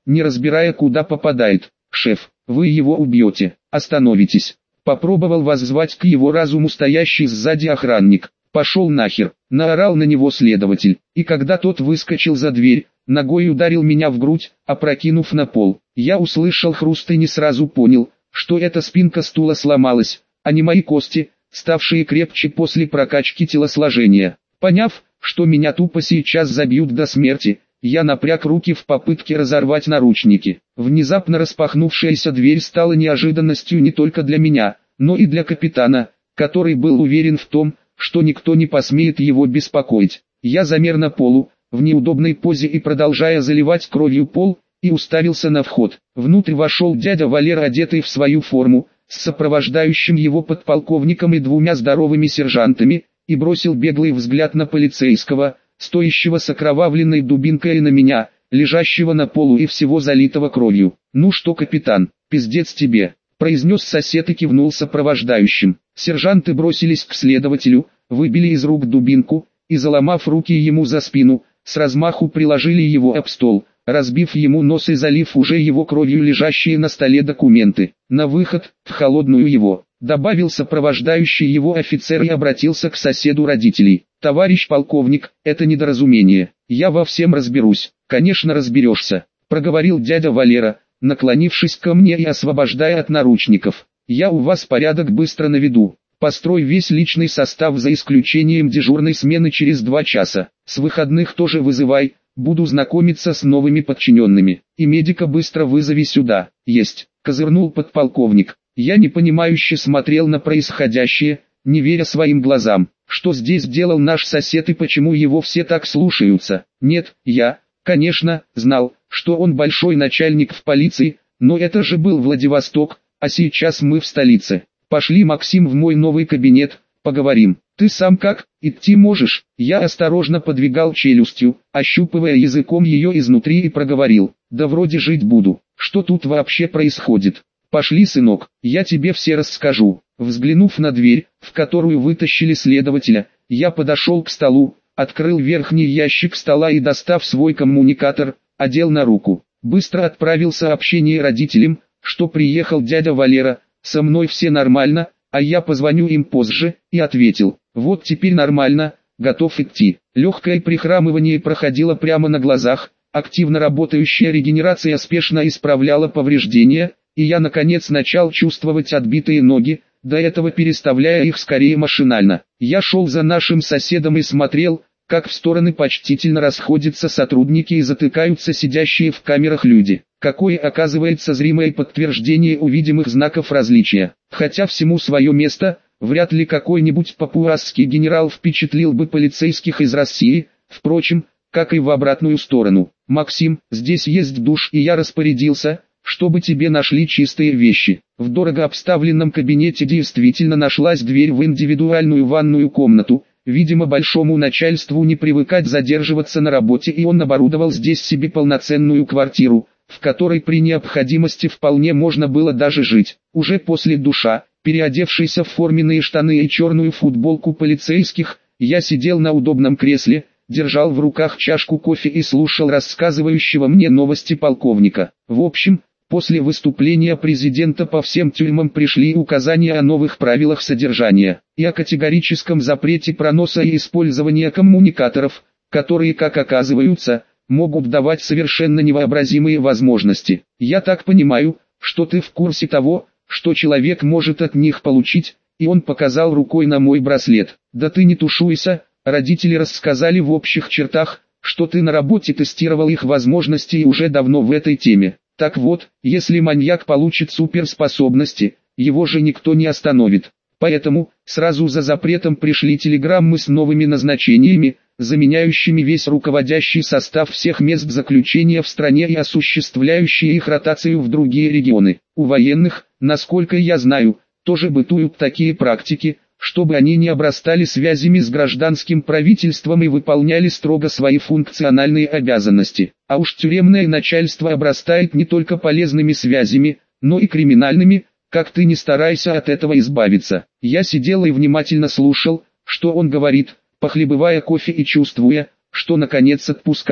не разбирая куда попадает. «Шеф, вы его убьете, остановитесь». Попробовал воззвать к его разуму стоящий сзади охранник. «Пошел нахер», наорал на него следователь, и когда тот выскочил за дверь, ногой ударил меня в грудь, опрокинув на пол. Я услышал хруст и не сразу понял, что эта спинка стула сломалась, а не мои кости, ставшие крепче после прокачки телосложения. Поняв, что меня тупо сейчас забьют до смерти, я напряг руки в попытке разорвать наручники. Внезапно распахнувшаяся дверь стала неожиданностью не только для меня, но и для капитана, который был уверен в том, что никто не посмеет его беспокоить. Я замер на полу, в неудобной позе и продолжая заливать кровью пол, и уставился на вход. Внутрь вошел дядя Валера, одетый в свою форму, с сопровождающим его подполковником и двумя здоровыми сержантами, и бросил беглый взгляд на полицейского, стоящего с окровавленной дубинкой, и на меня, лежащего на полу и всего залитого кровью. «Ну что, капитан, пиздец тебе», — произнес сосед и кивнул сопровождающим. Сержанты бросились к следователю, выбили из рук дубинку, и заломав руки ему за спину, с размаху приложили его об стол, разбив ему нос и залив уже его кровью лежащие на столе документы. «На выход, в холодную его», — добавил сопровождающий его офицер и обратился к соседу родителей. «Товарищ полковник, это недоразумение, я во всем разберусь». «Конечно разберешься», — проговорил дядя Валера, наклонившись ко мне и освобождая от наручников. «Я у вас порядок быстро наведу. Построй весь личный состав за исключением дежурной смены через 2 часа. С выходных тоже вызывай, буду знакомиться с новыми подчиненными. И медика быстро вызови сюда». «Есть», — козырнул подполковник. Я непонимающе смотрел на происходящее, не веря своим глазам. Что здесь делал наш сосед и почему его все так слушаются? Нет, я, конечно, знал, что он большой начальник в полиции, но это же был Владивосток, а сейчас мы в столице. «Пошли, Максим, в мой новый кабинет, поговорим». «Ты сам как, идти можешь?» Я осторожно подвигал челюстью, ощупывая языком ее изнутри, и проговорил: «Да вроде жить буду. Что тут вообще происходит?» «Пошли, сынок, я тебе все расскажу». Взглянув на дверь, в которую вытащили следователя, я подошел к столу, открыл верхний ящик стола и, достав свой коммуникатор, одел на руку. Быстро отправил сообщение родителям, что приехал дядя Валера, со мной все нормально, а я позвоню им позже, и ответил: «Вот теперь нормально, готов идти». Легкое прихрамывание проходило прямо на глазах, активно работающая регенерация спешно исправляла повреждения, и я наконец начал чувствовать отбитые ноги, до этого переставляя их скорее машинально. Я шел за нашим соседом и смотрел, как в стороны почтительно расходятся сотрудники и затыкаются сидящие в камерах люди. Какое, оказывается, зримое подтверждение у видимых знаков различия. Хотя всему свое место, вряд ли какой-нибудь папуасский генерал впечатлил бы полицейских из России, впрочем, как и в обратную сторону. «Максим, здесь есть душ, и я распорядился, чтобы тебе нашли чистые вещи». В дорого обставленном кабинете действительно нашлась дверь в индивидуальную ванную комнату. Видимо, большому начальству не привыкать задерживаться на работе, и он оборудовал здесь себе полноценную квартиру, в которой при необходимости вполне можно было даже жить. Уже после душа, переодевшийся в форменные штаны и черную футболку полицейских, я сидел на удобном кресле, держал в руках чашку кофе и слушал рассказывающего мне новости полковника. В общем, после выступления президента по всем тюрьмам пришли указания о новых правилах содержания и о категорическом запрете проноса и использования коммуникаторов, которые, как оказывается, могут давать совершенно невообразимые возможности. «Я так понимаю, что ты в курсе того, что человек может от них получить», и он показал рукой на мой браслет. «Да ты не тушуйся, родители рассказали в общих чертах, что ты на работе тестировал их возможности и уже давно в этой теме. Так вот, если маньяк получит суперспособности, его же никто не остановит. Поэтому, сразу за запретом пришли телеграммы с новыми назначениями, заменяющими весь руководящий состав всех мест заключения в стране и осуществляющие их ротацию в другие регионы. У военных, насколько я знаю, тоже бытуют такие практики, чтобы они не обрастали связями с гражданским правительством и выполняли строго свои функциональные обязанности. А уж тюремное начальство обрастает не только полезными связями, но и криминальными, как ты не старайся от этого избавиться. Я сидел и внимательно слушал, что он говорит, похлебывая кофе и чувствуя, что наконец отпускает.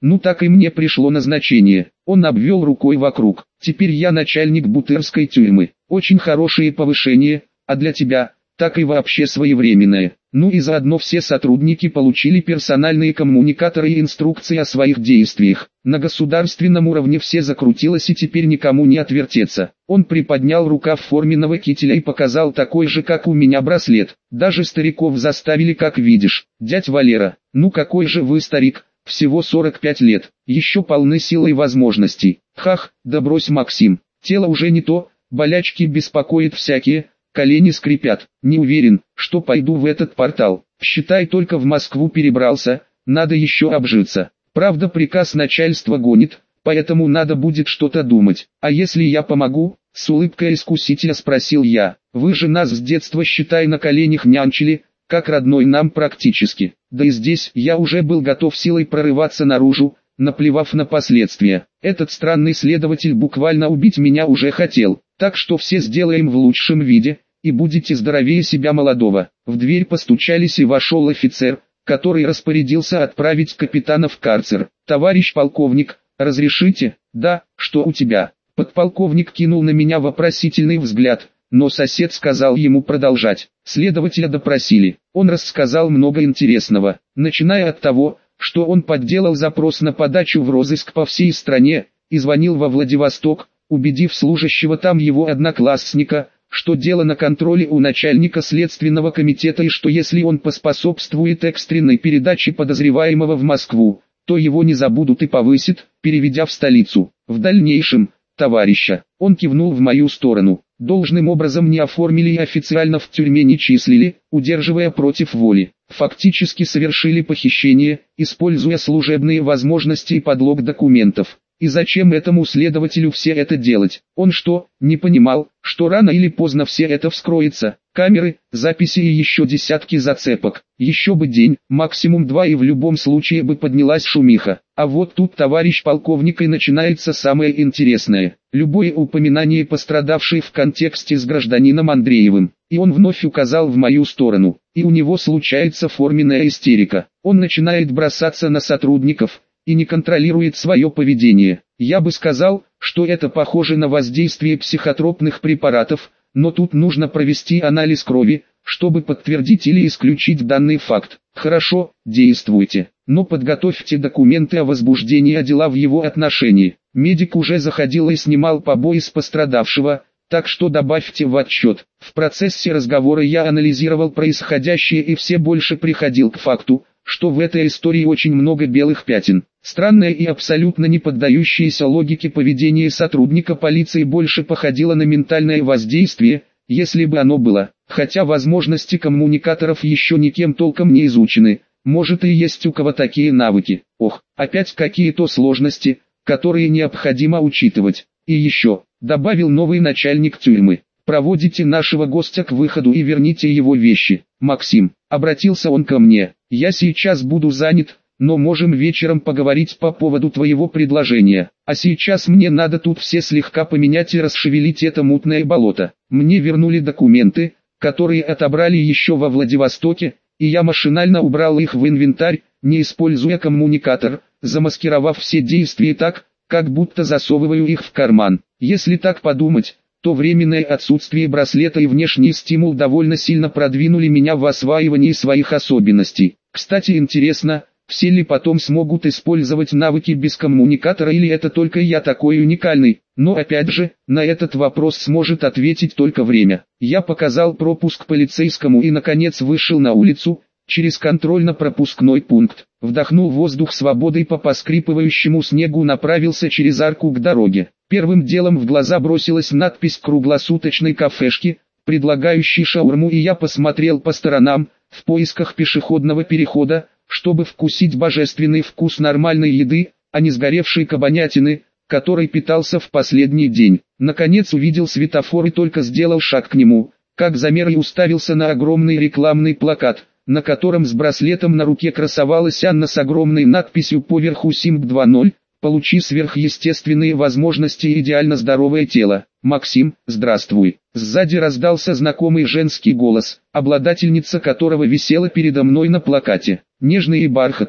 Ну так и мне пришло назначение. Он обвел рукой вокруг. Теперь я начальник Бутырской тюрьмы. Очень хорошее повышение, а для тебя, так и вообще своевременное. Ну и заодно все сотрудники получили персональные коммуникаторы и инструкции о своих действиях. На государственном уровне все закрутилось и теперь никому не отвертеться. Он приподнял рукав форменного кителя и показал такой же как у меня браслет. Даже стариков заставили, как видишь. Дядь Валера, ну какой же вы старик, всего 45 лет, еще полны сил и возможностей. Хах, да брось, Максим, тело уже не то, болячки беспокоят всякие. Колени скрипят. Не уверен, что пойду в этот портал. Считай, только в Москву перебрался, надо еще обжиться. Правда, приказ начальства гонит, поэтому надо будет что-то думать. А если я помогу? С улыбкой искусителя спросил я. Вы же нас с детства, считай, на коленях нянчили, как родной нам практически. Да и здесь я уже был готов силой прорываться наружу, наплевав на последствия. Этот странный следователь буквально убить меня уже хотел. Так что все сделаем в лучшем виде, и будете здоровее себя молодого. В дверь постучались и вошел офицер, который распорядился отправить капитана в карцер. Товарищ полковник, разрешите? Да, что у тебя? Подполковник кинул на меня вопросительный взгляд, но сосед сказал ему продолжать. Следователя допросили. Он рассказал много интересного, начиная от того, что он подделал запрос на подачу в розыск по всей стране, и звонил во Владивосток, убедив служащего там его одноклассника, что дело на контроле у начальника следственного комитета и что если он поспособствует экстренной передаче подозреваемого в Москву, то его не забудут и повысят, переведя в столицу. В дальнейшем, товарища, он кивнул в мою сторону, должным образом не оформили и официально в тюрьме не числили, удерживая против воли. Фактически совершили похищение, используя служебные возможности и подлог документов. И зачем этому следователю все это делать? Он что, не понимал, что рано или поздно все это вскроется? Камеры, записи и еще десятки зацепок. Еще бы день, максимум 2, и в любом случае бы поднялась шумиха. А вот тут, товарищ полковник, и начинается самое интересное. Любое упоминание пострадавшей в контексте с гражданином Андреевым. И он вновь указал в мою сторону. И у него случается форменная истерика. Он начинает бросаться на сотрудников и не контролирует свое поведение. Я бы сказал, что это похоже на воздействие психотропных препаратов, но тут нужно провести анализ крови, чтобы подтвердить или исключить данный факт. Хорошо, действуйте, но подготовьте документы о возбуждении дела в его отношении. Медик уже заходил и снимал побои с пострадавшего, так что добавьте в отчет. В процессе разговора я анализировал происходящее и все больше приходил к факту, что в этой истории очень много белых пятен. Странное и абсолютно не поддающееся логике поведение сотрудника полиции больше походило на ментальное воздействие, если бы оно было. Хотя возможности коммуникаторов еще никем толком не изучены, может и есть у кого такие навыки. Ох, опять какие-то сложности, которые необходимо учитывать. И еще, добавил новый начальник тюрьмы. Проводите нашего гостя к выходу и верните его вещи. Максим, обратился он ко мне, я сейчас буду занят, но можем вечером поговорить по поводу твоего предложения. А сейчас мне надо тут все слегка поменять и расшевелить это мутное болото. Мне вернули документы, которые отобрали еще во Владивостоке, и я машинально убрал их в инвентарь, не используя коммуникатор, замаскировав все действия так, как будто засовываю их в карман. Если так подумать, то временное отсутствие браслета и внешний стимул довольно сильно продвинули меня в осваивании своих особенностей. Кстати, интересно, все ли потом смогут использовать навыки без коммуникатора или это только я такой уникальный? Но опять же, на этот вопрос сможет ответить только время. Я показал пропуск полицейскому и наконец вышел на улицу, через контрольно-пропускной пункт. Вдохнул воздух свободы и по поскрипывающему снегу направился через арку к дороге. Первым делом в глаза бросилась надпись круглосуточной кафешки, предлагающей шаурму, и я посмотрел по сторонам, в поисках пешеходного перехода, чтобы вкусить божественный вкус нормальной еды, а не сгоревшей кабанятины, которой питался в последний день. Наконец увидел светофор и только сделал шаг к нему, как замер и уставился на огромный рекламный плакат, на котором с браслетом на руке красовалась Анна с огромной надписью поверху «Симп 2.0», «Получи сверхъестественные возможности и идеально здоровое тело». «Максим, здравствуй». Сзади раздался знакомый женский голос, обладательница которого висела передо мной на плакате. Нежный и бархатный,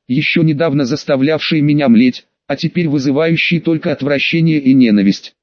еще недавно заставлявшие меня млеть, а теперь вызывающие только отвращение и ненависть.